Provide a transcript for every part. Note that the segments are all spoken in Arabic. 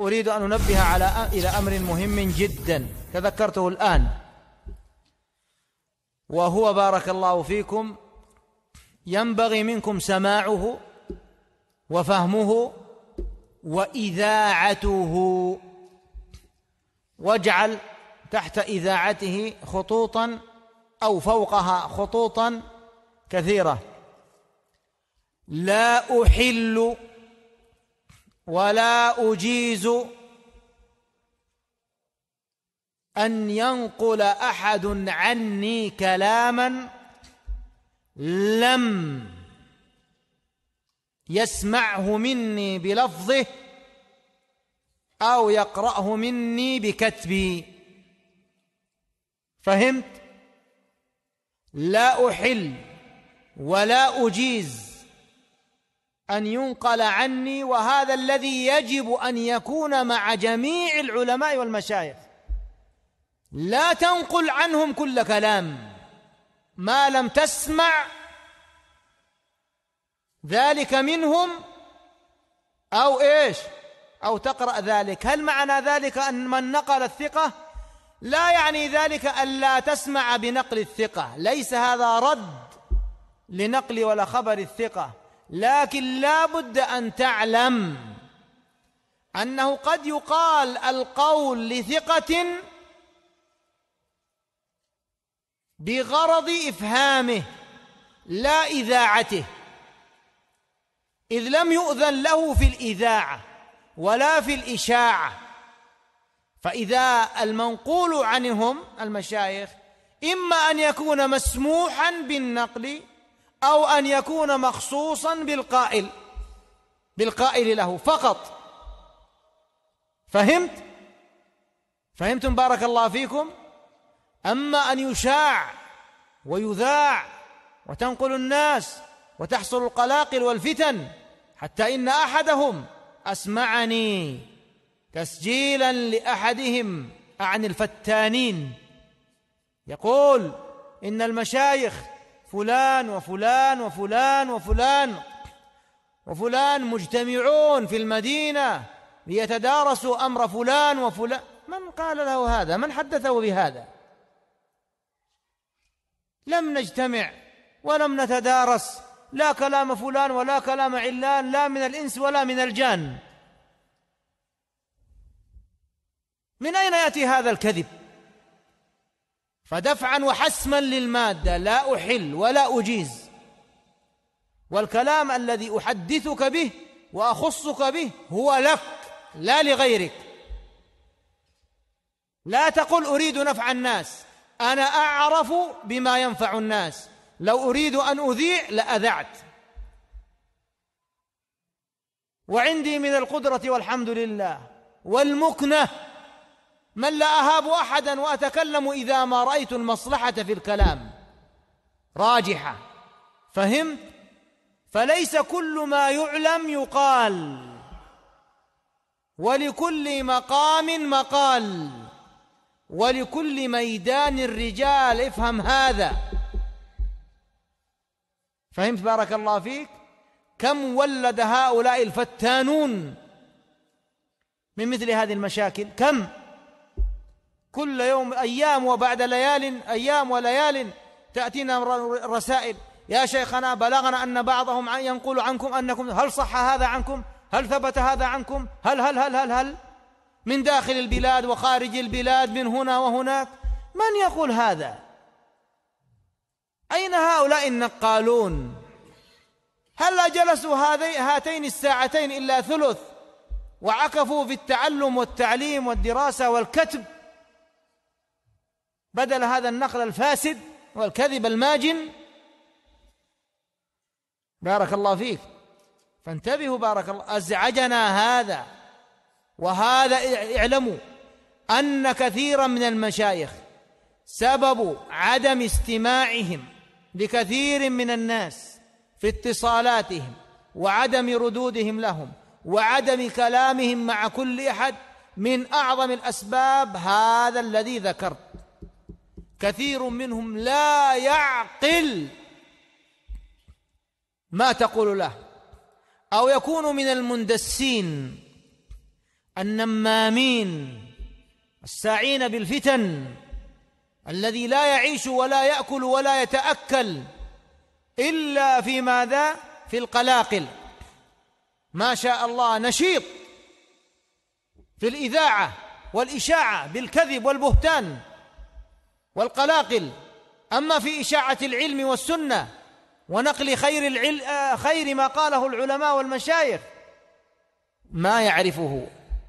أريد أن أنبه إلى أمر مهم جدا تذكرته الآن، وهو بارك الله فيكم ينبغي منكم سماعه وفهمه وإذاعته، واجعل تحت إذاعته خطوطا أو فوقها خطوطا كثيرة. لا أحل ولا أجيز أن ينقل أحد عني كلاما لم يسمعه مني بلفظه أو يقرأه مني بكتبي. فهمت؟ لا أحل ولا أجيز أن ينقل عني، وهذا الذي يجب أن يكون مع جميع العلماء والمشايخ. لا تنقل عنهم كل كلام ما لم تسمع ذلك منهم أو إيش أو تقرأ ذلك. هل معنى ذلك أن من نقل الثقة؟ لا يعني ذلك أن لا تسمع بنقل الثقة، ليس هذا رد لنقل ولا خبر الثقة، لكن لا بد أن تعلم أنه قد يقال القول لثقة بغرض إفهامه لا إذاعته، إذ لم يؤذن له في الإذاعة ولا في الإشاعة. فإذا المنقول عنهم المشايخ إما أن يكون مسموحا بالنقل أو أن يكون مخصوصا بالقائل له فقط. فهمتم بارك الله فيكم؟ أما أن يشاع ويذاع وتنقل الناس وتحصل القلاقل والفتن، حتى إن أحدهم أسمعني تسجيلا لأحدهم عن الفتانين يقول إن المشايخ فلان وفلان وفلان وفلان وفلان مجتمعون في المدينة ليتدارسوا أمر فلان وفلان. من قال له هذا؟ من حدثه بهذا؟ لم نجتمع ولم نتدارس لا كلام فلان ولا كلام علان، لا من الإنس ولا من الجان. من أين يأتي هذا الكذب؟ فدفعا وحسما للمادة لا أحل ولا أجيز، والكلام الذي أحدثك به وأخصك به هو لك لا لغيرك. لا تقل أريد نفع الناس، أنا أعرف بما ينفع الناس، لو أريد أن أذيع لأذعت، وعندي من القدرة والحمد لله والمكنة من لا أهاب أحدا وأتكلم إذا ما رأيت المصلحة في الكلام راجحة. فهمت؟ فليس كل ما يعلم يقال، ولكل مقام مقال، ولكل ميدان الرجال. افهم هذا. فهمت بارك الله فيك؟ كم ولد هؤلاء الفتانون من مثل هذه المشاكل؟ كم؟ كل يوم أيام وبعد ليال، أيام وليال تأتينا رسائل: يا شيخنا بلغنا أن بعضهم ينقل عنكم أنكم، هل صح هذا عنكم؟ هل ثبت هذا عنكم؟ هل من داخل البلاد وخارج البلاد، من هنا وهناك. من يقول هذا؟ أين هؤلاء النقالون؟ هل جلسوا هاتين الساعتين إلا ثلث وعكفوا في التعلم والتعليم والدراسة والكتب بدل هذا النقل الفاسد والكذب الماجن؟ بارك الله فيك. فانتبهوا بارك الله. أزعجنا هذا. وهذا اعلموا أن كثيرا من المشايخ سبب عدم استماعهم لكثير من الناس في اتصالاتهم وعدم ردودهم لهم وعدم كلامهم مع كل أحد، من أعظم الأسباب هذا الذي ذكرت. كثير منهم لا يعقل ما تقول له، أو يكون من المندسين النمامين الساعين بالفتن، الذي لا يعيش ولا يأكل ولا يتأكل إلا في ماذا؟ في القلاقل. ما شاء الله نشيط في الإذاعة والإشاعة بالكذب والبهتان والقلاقل، أما في إشاعة العلم والسنة ونقل خير ما قاله العلماء والمشايخ ما يعرفه.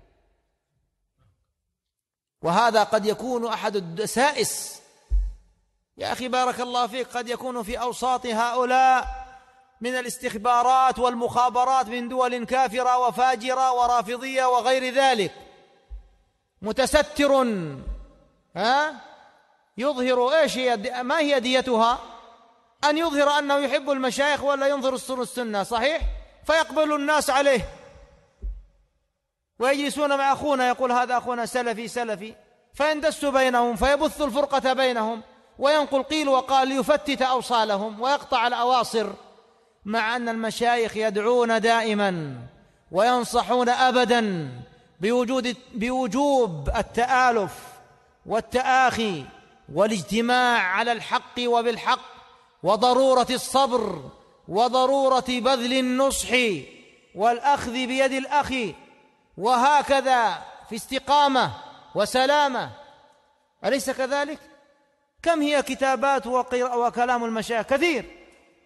وهذا قد يكون أحد الدسائس يا أخي بارك الله فيك، قد يكون في أوساط هؤلاء من الاستخبارات والمخابرات من دول كافرة وفاجرة ورافضية وغير ذلك متستر، يظهر ايش هي؟ ما هي ديتها؟ أن يظهر أنه يحب المشايخ ولا ينظر السنة، صحيح؟ فيقبل الناس عليه ويجلسون مع أخونا يقول هذا أخونا سلفي، فيندس بينهم فيبث الفرقة بينهم وينقل قيل وقال ليفتت أوصالهم ويقطع الأواصر، مع أن المشايخ يدعون دائما وينصحون أبدا بوجوب التآلف والتآخي والاجتماع على الحق وبالحق، وضرورة الصبر وضرورة بذل النصح والأخذ بيد الأخ، وهكذا في استقامة وسلامة. أليس كذلك؟ كم هي كتابات وكلام المشايخ كثير،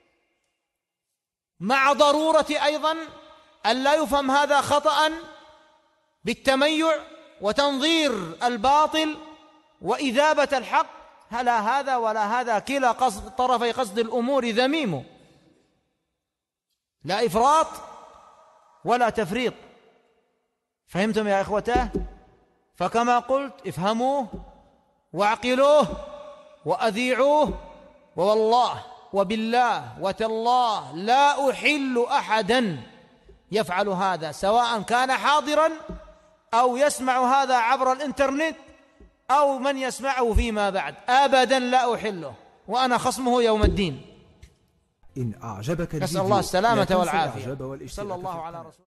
مع ضرورة أيضا أن لا يفهم هذا خطأ بالتميع وتنظير الباطل وإذابة الحق، لا هذا ولا هذا، كلا طرفي قصد الأمور ذميم، لا إفراط ولا تفريط. فهمتم يا إخوتاه؟ فكما قلت افهموه واعقلوه وأذيعوه، ووالله وبالله وتالله لا أحل أحدا يفعل هذا، سواء كان حاضرا أو يسمع هذا عبر الإنترنت أو من يسمعه فيما بعد، أبدا لا أحله، وأنا خصمه يوم الدين. إن أعجبك نسأل الله السلامة والعافية. صلى الله على رسول